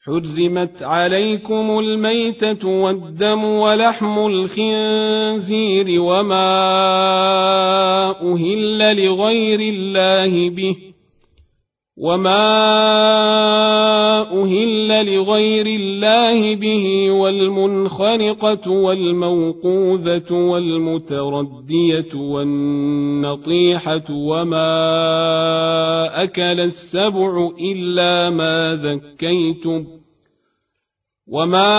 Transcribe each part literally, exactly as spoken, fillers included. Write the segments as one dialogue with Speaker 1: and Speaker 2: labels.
Speaker 1: حرمت عليكم الميتة والدم ولحم الخنزير وما أهل لغير الله به وما أهل لغير الله به والمنخنقة والموقوذة والمتردية والنطيحة وما أكل السبع إلا ما ذكيتم وما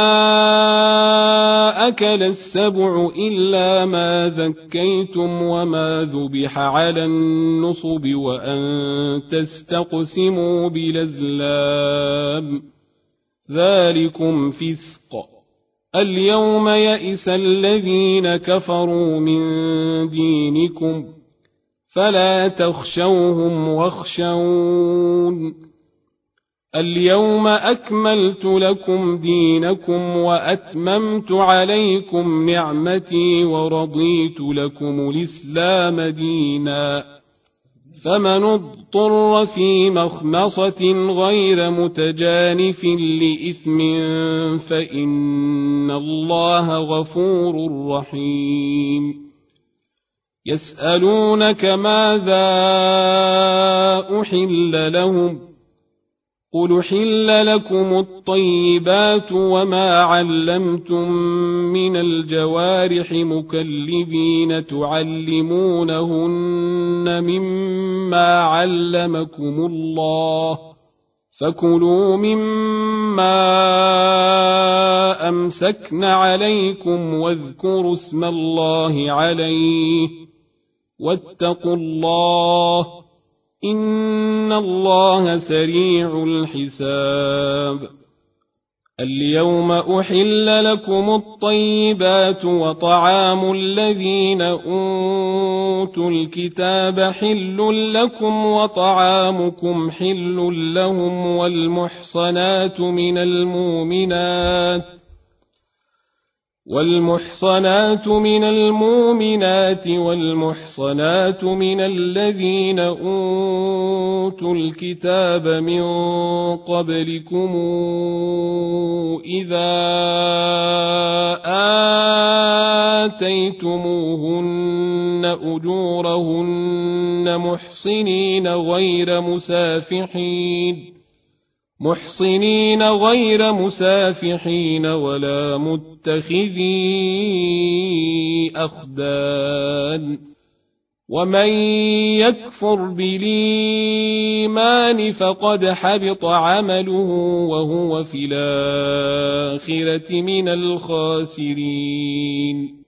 Speaker 1: أكل السبع إلا ما ذكيتم وما ذبح على النصب وأن تستقسموا بالأزلام ذلكم فسق. اليوم يئس الذين كفروا من دينكم فلا تخشوهم واخشون. اليوم أكملت لكم دينكم وأتممت عليكم نعمتي ورضيت لكم الإسلام دينا. فمن اضطر في مخمصة غير متجانف لإثم فإن الله غفور رحيم. يسألونك ماذا أحل لهم قل أحل لكم الطيبات وما علمتم من الجوارح مكلبين تعلمونهن مما علمكم الله فكلوا مما أمسكن عليكم واذكروا اسم الله عليه واتقوا الله إن الله سريع الحساب. اليوم أحل لكم الطيبات وطعام الذين أوتوا الكتاب حل لكم وطعامكم حل لهم والمحصنات من المؤمنات والمحصنات من المؤمنات والمحصنات من الذين أوتوا الكتاب من قبلكم إذا آتيتموهن أجورهن محصنين غير مسافحين محصنين غير مسافحين ولا متخذي أخدان. ومن يكفر بالإيمان فقد حبط عمله وهو في الآخرة من الخاسرين.